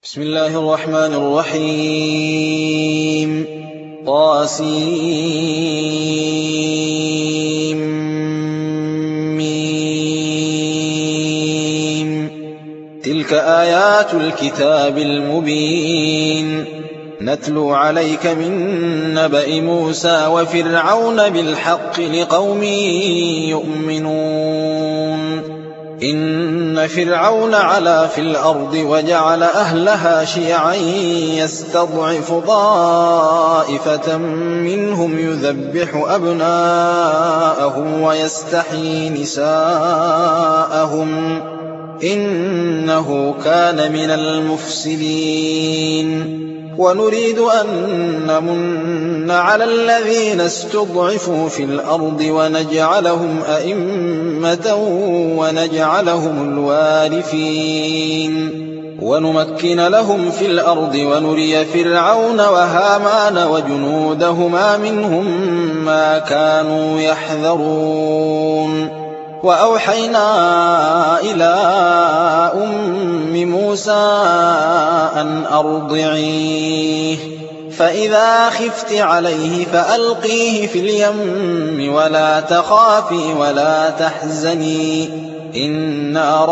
بسم الله الرحمن الرحيم طاسيم تلك آيات الكتاب المبين نتلو عليك من نبأ موسى وفرعون بالحق لقوم يؤمنون إن فرعون علا في الأرض وجعل أهلها شيعا يستضعف طائفة منهم يذبح أبناءهم ويستحيي نساءهم إنه كان من المفسدين ونريد أن نمن على الذين استضعفوا في الأرض ونجعلهم أئمة ونجعلهم الوارثين ونمكن لهم في الأرض ونري فرعون وهامان وجنودهما منهم ما كانوا يحذرون وأوحينا إلى أم موسى أن أرضعيه فإذا خفت عليه فألقيه في اليم ولا تخافي ولا تحزني إنا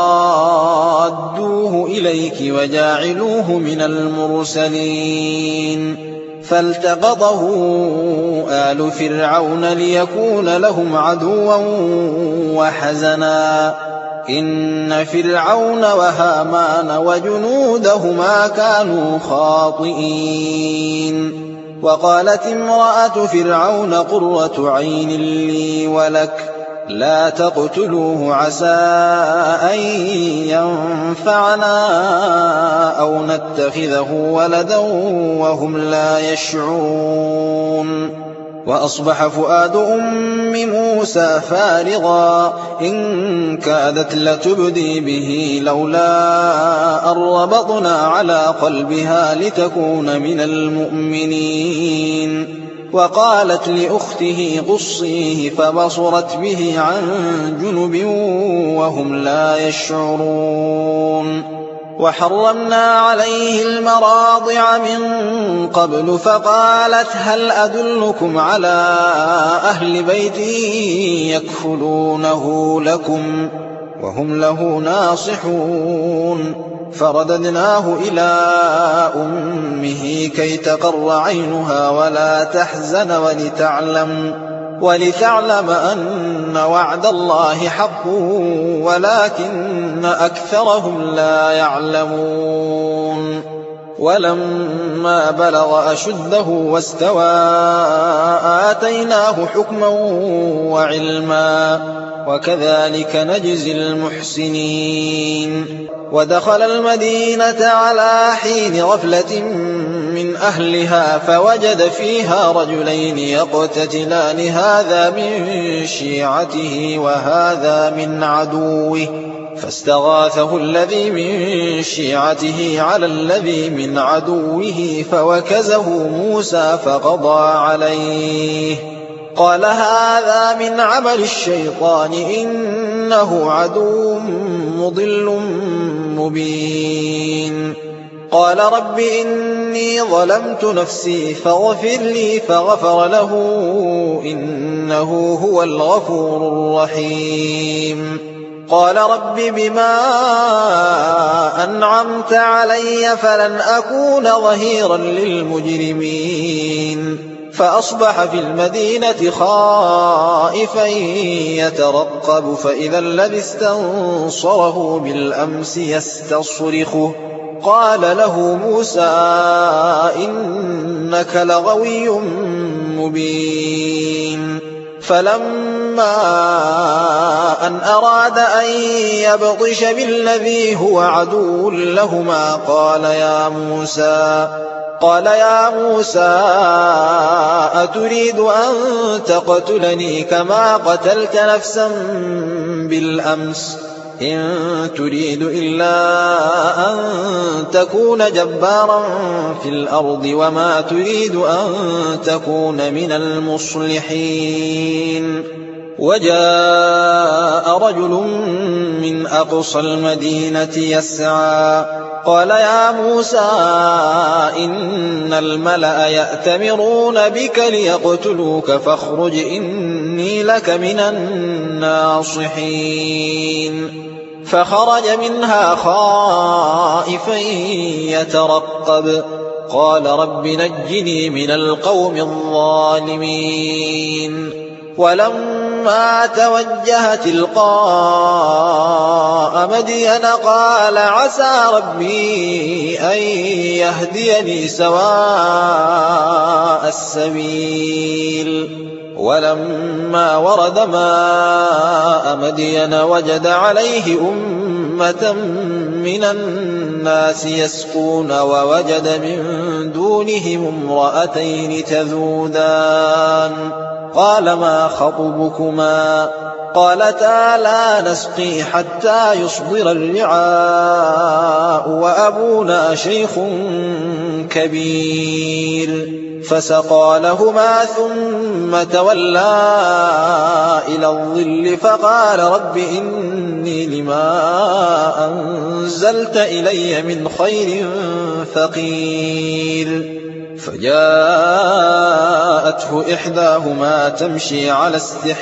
رادوه إليك وجاعلوه من المرسلين فالتقطه آل فرعون ليكون لهم عدوا وحزنا إن فرعون وهامان وجنودهما كانوا خاطئين وقالت امرأة فرعون قرة عين لي ولك لا تقتلوه عسى أن ينفعنا أو نتخذه ولدا وهم لا يشعرون وأصبح فؤاد أم موسى فارغا إن كادت لتبدي به لولا أن ربطنا على قلبها لتكون من المؤمنين وقالت لأخته قصيه فبصرت به عن جنب وهم لا يشعرون وحرمنا عليه المراضع من قبل فقالت هل أدلكم على أهل بيت يكفلونه لكم وهم له ناصحون فرددناه إلى أمه كي تقر عينها ولا تحزن ولتعلم أن وعد الله حق ولكن أكثرهم لا يعلمون ولما بلغ أشده واستوى آتيناه حكما وعلما وكذلك نجزي المحسنين ودخل المدينة على حين غفلة من أهلها فوجد فيها رجلين يقتتلان هذا من شيعته وهذا من عدوه فاستغاثه الذي من شيعته على الذي من عدوه فوكزه موسى فقضى عليه قال هذا من عمل الشيطان إنه عدو مضل مبين قال رب إني ظلمت نفسي فاغفر لي فغفر له إنه هو الغفور الرحيم قال رب بما أنعمت علي فلن أكون ظهيرا للمجرمين فأصبح في المدينة خائفا يترقب فإذا الذي استنصره بالأمس يستصرخه قال له موسى إنك لغوي مبين فلما أن أراد أن يبطش بالذي هو عدو لهما قال يا موسى أتريد أن تقتلني كما قتلت نفسا بالأمس إن تريد إلا أن تكون جبارا في الأرض وما تريد أن تكون من المصلحين وجاء رجل من أقصى المدينة يسعى قال يا موسى إن الملأ يأتمرون بك ليقتلوك فاخرج إني لك من الناصحين فخرج منها خائفا يترقب قال رب نجني من القوم الظالمين ولما توجه تلقاء مدين قال عسى ربي أن يهديني سواء السبيل ولما ورد ماء مدين وجد عليه أمة من الناس يسقون ووجد من دونهم امرأتين تذودان قال ما خطبكما قالتا لا نسقي حتى يصدر الرعاء وأبونا شيخ كبير فسقى لهما ثم تولى إلى الظل فقال رب إني لما أنزلت إلي من خير فقير فجاءته إحداهما تمشي على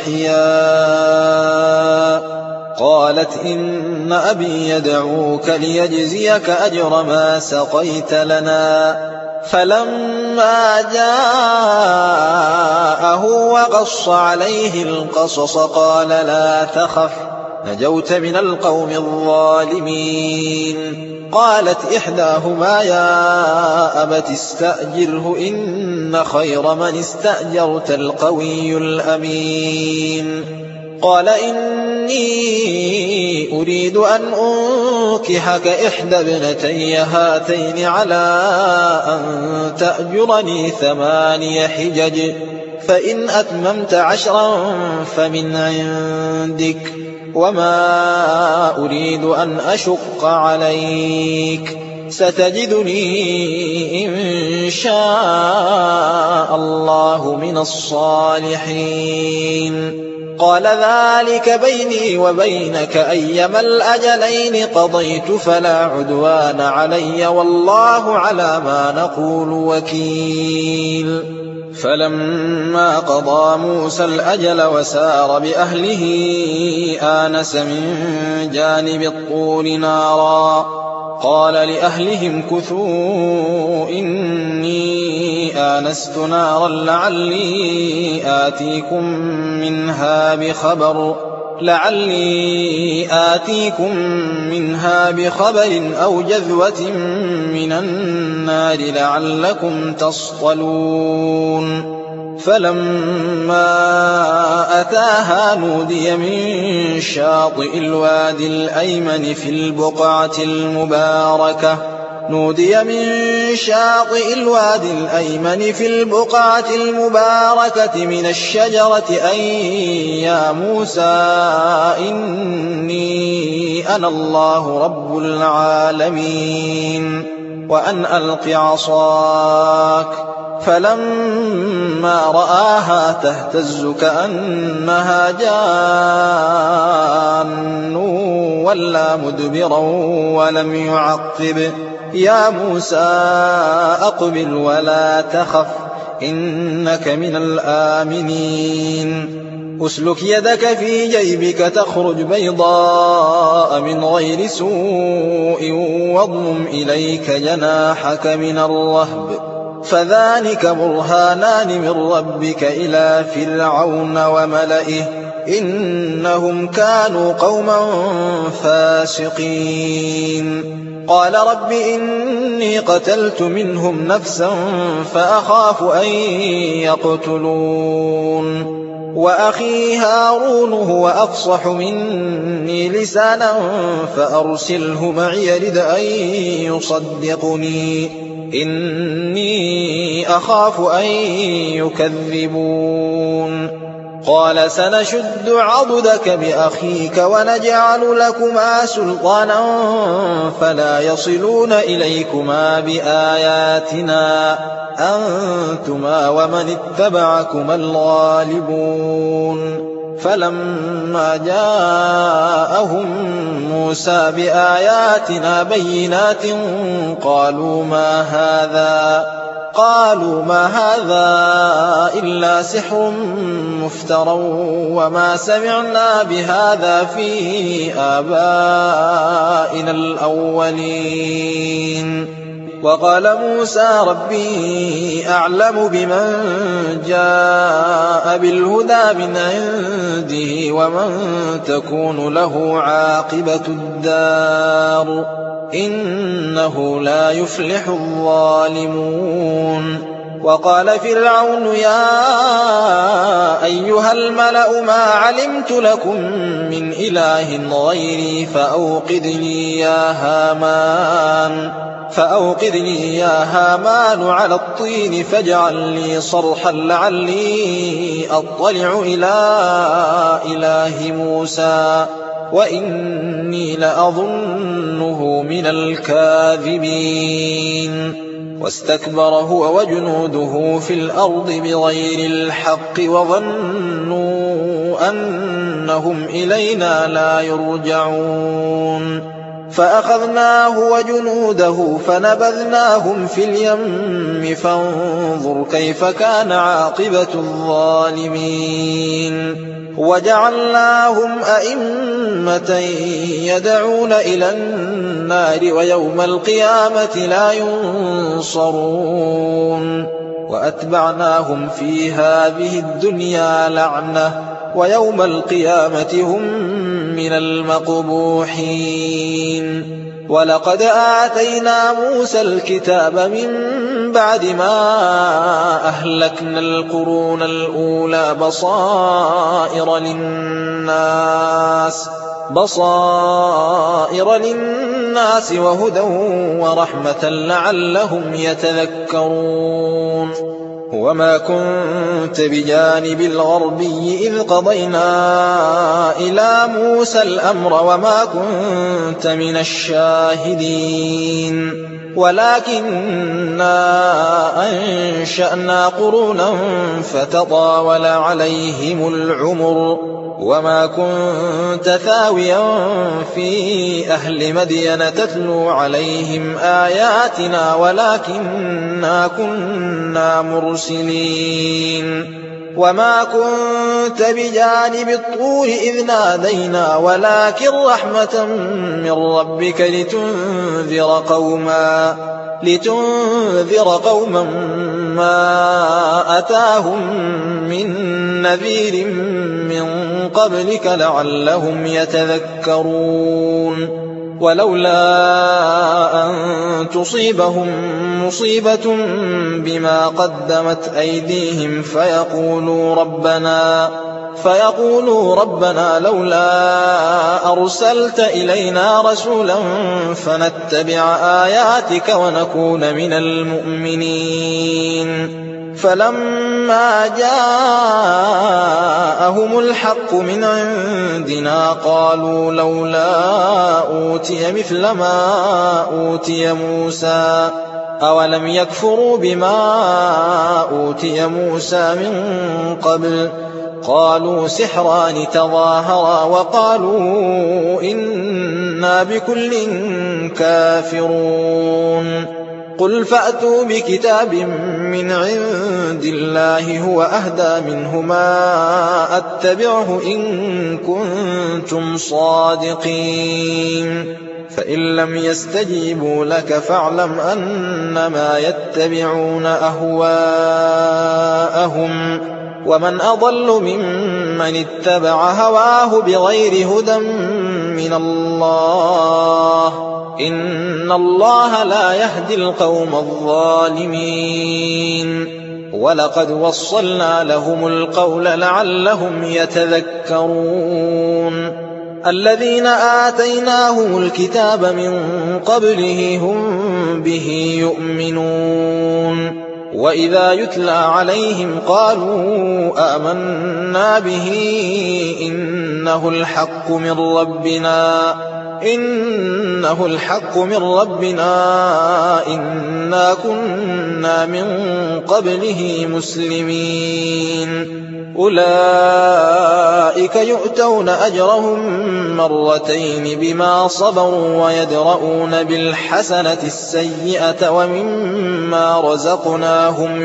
استحياء قالت إن أبي يدعوك ليجزيك أجر ما سقيت لنا فلما جاءه وقص عليه القصص قال لا تخف نجوت من القوم الظالمين قالت إحداهما يا أبت استأجره إن خير من استأجرت القوي الأمين قال إني أريد أن أنكحك إحدى ابنتي هاتين على أن تأجرني 8 حجج فإن أتممت 10 فمن عندك وما أريد أن أشق عليك ستجدني إن شاء الله من الصالحين قال ذلك بيني وبينك أيما الأجلين قضيت فلا عدوان علي والله على ما نقول وكيل فلما قضى موسى الأجل وسار بأهله آنس من جانب الطور نارا قال لأهلهم كثوا إني آنست نارا لعلي آتيكم منها بخبر أو جذوة من النار لعلكم تصطلون فلما أتاها نودي من شاطئ الوادي الأيمن في البقعة المباركة من الشجرة أن يا موسى إني أنا الله رب العالمين وأن ألق عصاك فلما رآها تهتز كأنها جان ولا مدبرا ولم يعقب يا موسى أقبل ولا تخف إنك من الآمنين أسلك يدك في جيبك تخرج بيضاء من غير سوء واضمم إليك جناحك من الرهب فذلك برهانان من ربك إلى فرعون وملئه إنهم كانوا قوما فاسقين قال رب إني قتلت منهم نفسا فأخاف أن يقتلون وأخي هارون هو أفصح مني لسانا فأرسله معي يرد أن يصدقني إني أخاف أن يكذبون قال سنشد عضدك بأخيك ونجعل لكما سلطانا فلا يصلون إليكما بآياتنا أنتما ومن اتبعكما الغالبون فلما جاءهم موسى بآياتنا بينات قالوا ما هذا إلا سحر مفترى وما سمعنا بهذا في آبائنا الأولين. وقال موسى ربي أعلم بمن جاء بالهدى من عنده ومن تكون له عاقبة الدار إنه لا يفلح الظالمون. وقال فرعون يا أيها الملأ ما علمت لكم من إله غيري فأوقد لي يا هامان على الطين فاجعل لي صرحا لعلي أطلع إلى إله موسى وإني لأظنه من الكاذبين. واستكبر هو وجنوده في الأرض بغير الحق وظنوا أنهم إلينا لا يرجعون. فأخذناه وجنوده فنبذناهم في اليم فانظر كيف كان عاقبة الظالمين. وجعلناهم أئمة يدعون إلى النار ويوم القيامة لا ينصرون. وأتبعناهم في هذه الدنيا لعنة ويوم القيامة هم من المقبوحين. ولقد آتينا موسى الكتاب من بعد ما أهلكنا القرون الأولى بصائر للناس وهدى ورحمة لعلهم يتذكرون. وما كنت بجانب الغربي إذ قضينا إلى موسى الأمر وما كنت من الشاهدين ولكننا أنشأنا قرونا فتطاول عليهم العمر وما كنت ثاويا في أهل مدين تتلو عليهم آياتنا ولكننا كنا مرسلين. وما كنت بجانب الطور إذ نادينا ولكن رحمة من ربك لتنذر قوما ما أتاهم من نذير من قبلك لعلهم يتذكرون. ولولا أن تصيبهم مصيبة بما قدمت أيديهم فيقولوا ربنا لولا أرسلت إلينا رسولا فنتبع آياتك ونكون من المؤمنين. فلما جاءهم الحق من عندنا قالوا لولا أوتي مثل ما أوتي موسى أولم يكفروا بما أوتي موسى من قبل قالوا سحران تظاهرا وقالوا إنا بكل كافرون. قل فأتوا بكتاب من عند الله هو أهدى منهما أتبعه إن كنتم صادقين. فإن لم يستجيبوا لك فاعلم أنما يتبعون أهواءهم ومن أضل ممن اتبع هواه بغير هدى من الله إن الله لا يهدي القوم الظالمين. ولقد وصلنا لهم القول لعلهم يتذكرون. الذين آتيناهم الكتاب من قبله هم به يؤمنون وإذا يتلى عليهم قالوا آمنا به إنه الحق من ربنا إِنَّا كُنَّا مِن قَبْلِهِ مُسْلِمِينَ أُولَئِكَ يُؤْتَوْنَ أَجْرَهُم مرتين بما صبروا ويدرؤون بالحسنة السيئة ومما رزقناهم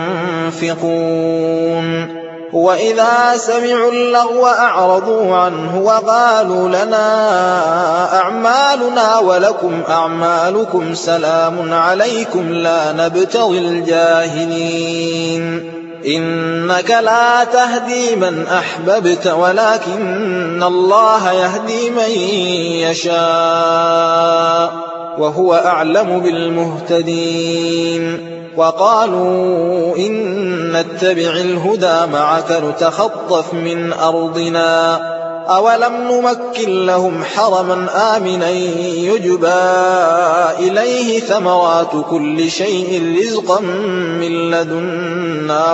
ينفقون وإذا سمعوا اللغو أعرضوا عنه وقالوا لنا أعمالنا ولكم أعمالكم سلام عليكم لا نبتغي الجاهلين إنك لا تهدي من أحببت ولكن الله يهدي من يشاء وهو أعلم بالمهتدين وقالوا إن نتبع الهدى معك نتخطف من أرضنا أولم نمكن لهم حرما آمنا يجبى إليه ثمرات كل شيء رزقا من لدنا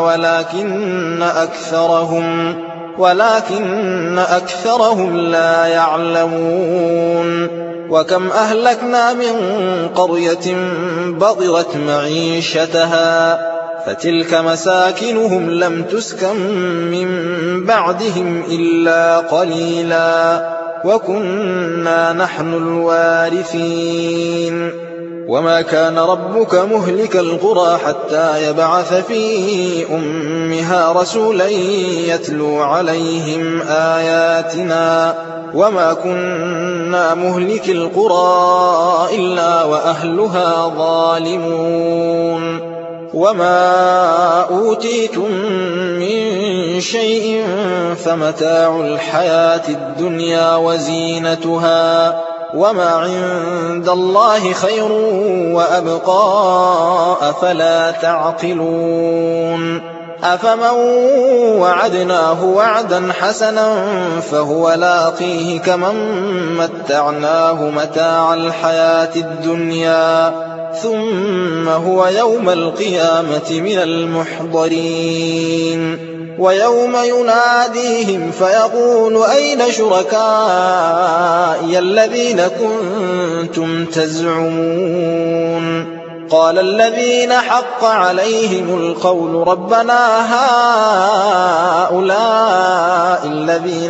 ولكن أكثرهم لا يعلمون وكم أهلكنا من قرية بطرت معيشتها فتلك مساكنهم لم تسكن من بعدهم إلا قليلا وكنا نحن الوارثين وما كان ربك مهلك القرى حتى يبعث في أمها رسولا يتلو عليهم آياتنا وما كنا مهلك القرى إلا وأهلها ظالمون وما أوتيتم من شيء فمتاع الحياة الدنيا وزينتها وما عند الله خير وأبقى أفلا تعقلون أفمن وعدناه وعدا حسنا فهو لاقيه كمن متعناه متاع الحياة الدنيا ثم هو يوم القيامة من المحضرين ويوم يناديهم فيقول أين شركائي الذين كنتم تزعمون قال الذين حق عليهم القول ربنا هؤلاء الذين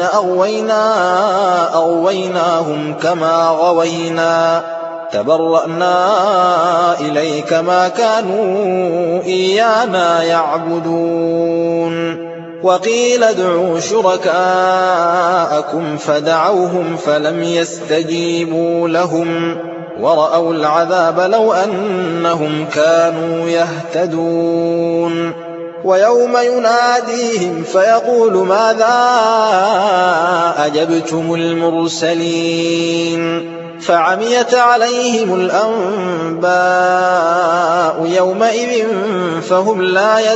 أغويناهم كما غوينا تبرأنا إليك ما كانوا إيانا يعبدون وقيل ادعوا شركاءكم فدعوهم فلم يستجيبوا لهم ورأوا العذاب لو أنهم كانوا يهتدون ويوم يناديهم فيقول ماذا أجبتم المرسلين فعميت عليهم الأنباء يومئذ فهم لا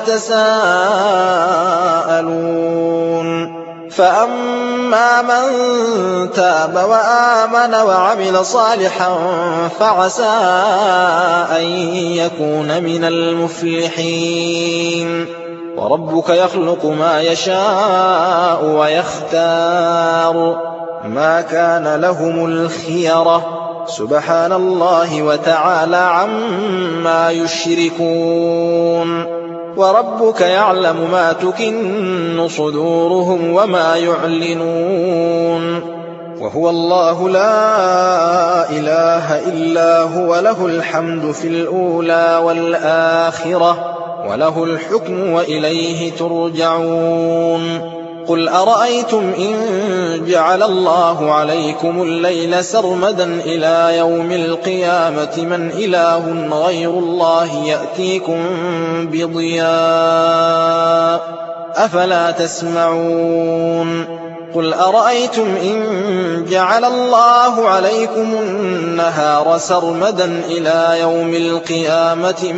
يتساءلون فأما من تاب وآمن وعمل صالحا فعسى أن يكون من المفلحين وربك يخلق ما يشاء ويختار ما كان لهم الخيرة سبحان الله وتعالى عما يشركون وربك يعلم ما تكن صدورهم وما يعلنون وهو الله لا إله إلا هو له الحمد في الأولى والآخرة وله الحكم وإليه ترجعون قل أرأيتم إن جعل الله عليكم الليل سرمدا إلى يوم القيامة من إله غير الله يأتيكم بضياء أفلا تسمعون قل أرأيتم إن جعل الله عليكم النهار سرمدا إلى يوم القيامة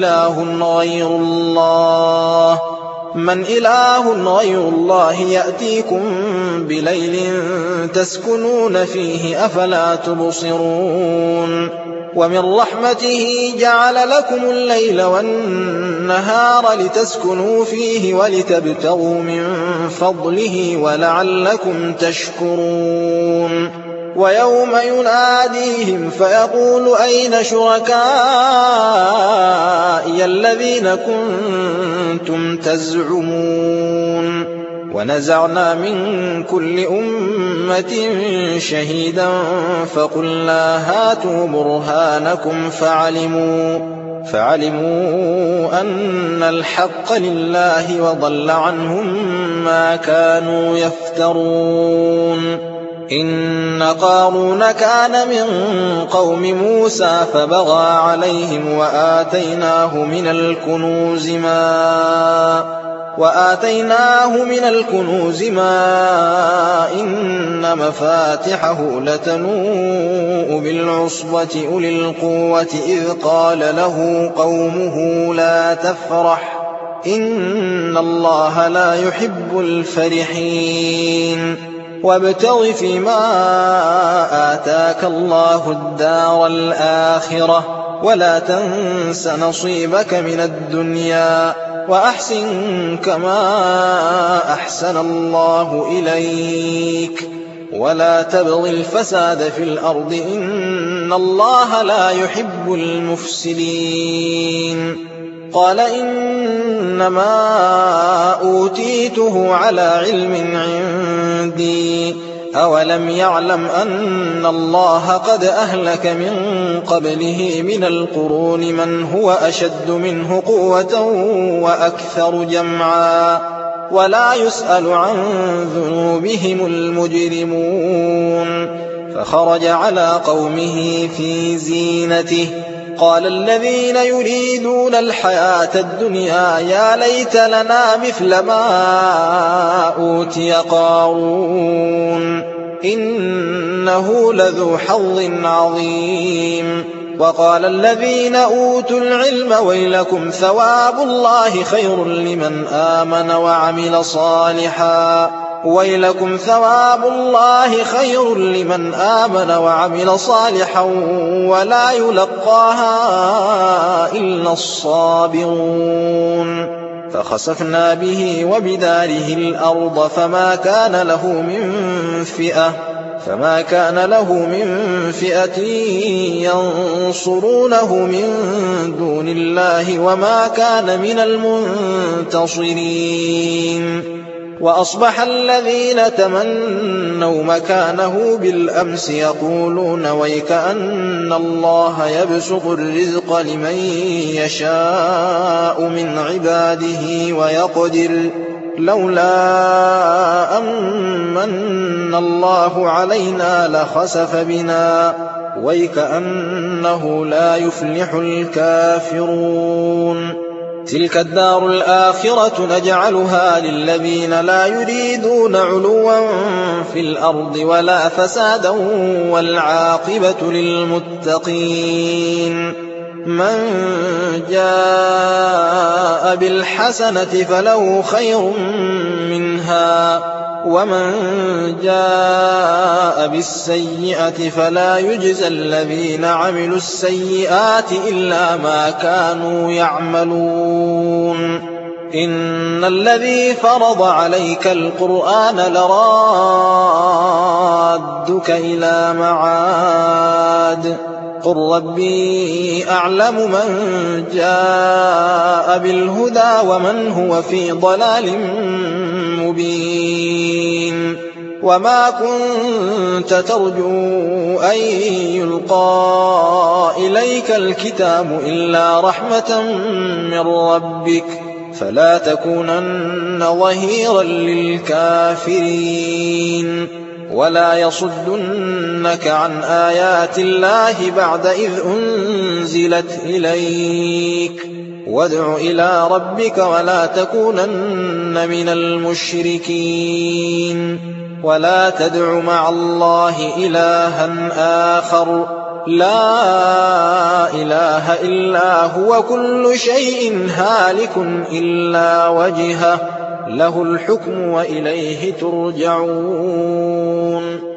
من إله غير الله يأتيكم بليل تسكنون فيه أفلا تبصرون ومن رحمته جعل لكم الليل والنهار لتسكنوا فيه ولتبتغوا من فضله ولعلكم تشكرون ويوم يناديهم فيقول أين شركائي الذين كنتم تزعمون ونزعنا من كل أمة شهيدا فقلنا هاتوا برهانكم فعلموا أن الحق لله وضل عنهم ما كانوا يفترون إن قارون كان من قوم موسى فبغى عليهم وآتيناه من الكنوز ما إن مفاتحه لتنوء بالعصبة أولي القوة إذ قال له قومه لا تفرح إن الله لا يحب الفرحين وابتغ فيما آتاك الله الدار الآخرة ولا تنس نصيبك من الدنيا وأحسن كما أحسن الله إليك ولا تبغ الفساد في الأرض إن الله لا يحب المفسدين قال إنما أوتيته على علم عندي أولم يعلم أن الله قد أهلك من قبله من القرون من هو أشد منه قوة وأكثر جمعا ولا يسأل عن ذنوبهم المجرمون فخرج على قومه في زينته قال الذين يريدون الحياة الدنيا يا ليت لنا مثل ما أوتي قارون إنه لذو حظ عظيم وقال الذين أوتوا العلم ويلكم ثواب الله خير لمن آمن وعمل صالحا ولا يلقاها إلا الصابرون فخسفنا به وبداره الأرض فما كان له من فئة ينصرونه من دون الله وما كان من المنتصرين وأصبح الذين تمنوا مكانه بالأمس يقولون ويكأن الله يبسط الرزق لمن يشاء من عباده ويقدر لولا أمن الله علينا لخسف بنا ويكأنه لا يفلح الكافرون تلك الدار الآخرة نجعلها للذين لا يريدون علوا في الأرض ولا فسادا والعاقبة للمتقين من جاء بالحسنة فله خير منها ومن جاء بالسيئة فلا يجزى الذين عملوا السيئات إلا ما كانوا يعملون إن الذي فرض عليك القرآن لرادك إلى معاد قل ربي أعلم من جاء بالهدى ومن هو في ضلال مبين وما كنت ترجو أن يلقى إليك الكتاب إلا رحمة من ربك فلا تكونن ظهيرا للكافرين ولا يصدنك عن آيات الله بعد إذ أنزلت إليك وادع إلى ربك ولا تكونن من المشركين ولا تدع مع الله إلها آخر لا إله إلا هو كل شيء هالك إلا وجهه له الحكم وإليه ترجعون